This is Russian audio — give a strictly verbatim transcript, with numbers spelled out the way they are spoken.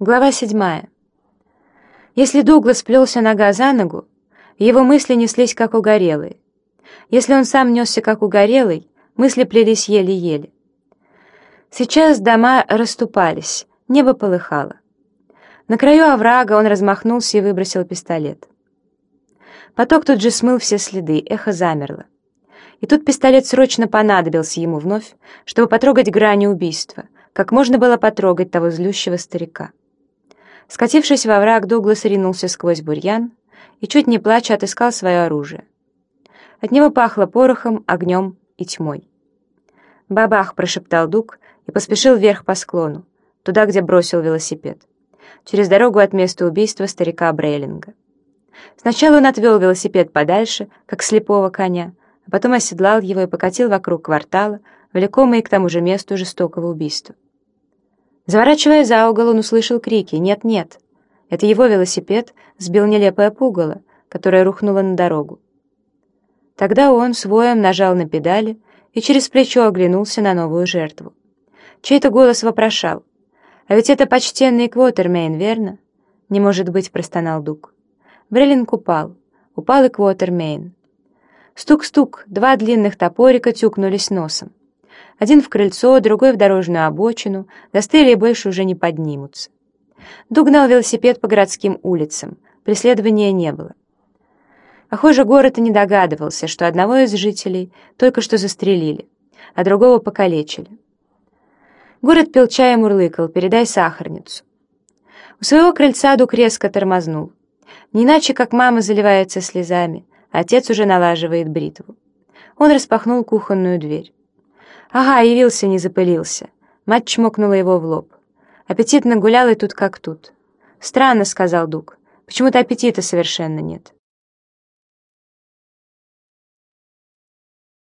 Глава седьмая. Если Дуглас плелся нога за ногу, его мысли неслись как угорелые. Если он сам несся как угорелый, мысли плелись еле-еле. Сейчас дома расступались, небо полыхало. На краю оврага он размахнулся и выбросил пистолет. Поток тут же смыл все следы, эхо замерло. И тут пистолет срочно понадобился ему вновь, чтобы потрогать грани убийства, как можно было потрогать того злющего старика. Скатившись во враг, Дуглас ринулся сквозь бурьян и, чуть не плача, отыскал свое оружие. От него пахло порохом, огнем и тьмой. «Бабах!» — прошептал Дуг и поспешил вверх по склону, туда, где бросил велосипед, через дорогу от места убийства старика Брейлинга. Сначала он отвел велосипед подальше, как слепого коня, а потом оседлал его и покатил вокруг квартала, влекомый к тому же месту жестокого убийства. Заворачивая за угол, он услышал крики «Нет, нет!». Это его велосипед сбил нелепое пугало, которое рухнуло на дорогу. Тогда он с воем нажал на педали и через плечо оглянулся на новую жертву. Чей-то голос вопрошал: «А ведь это почтенный Квотермейн, верно?» «Не может быть», — простонал Дуг. Брейлинг упал. Упал и Квотермейн. Стук-стук, два длинных топорика тюкнулись носом. Один в крыльцо, другой в дорожную обочину, застыли и больше уже не поднимутся. Дуг гнал велосипед по городским улицам, преследования не было. Похоже, город и не догадывался, что одного из жителей только что застрелили, а другого покалечили. Город пил чай и мурлыкал: «Передай сахарницу». У своего крыльца Дуг резко тормознул. Не иначе, как мама заливается слезами, а отец уже налаживает бритву. Он распахнул кухонную дверь. «Ага, явился, не запылился». Мать чмокнула его в лоб. «Аппетитно гулял и тут как тут». «Странно», — сказал Дуг. «Почему-то аппетита совершенно нет».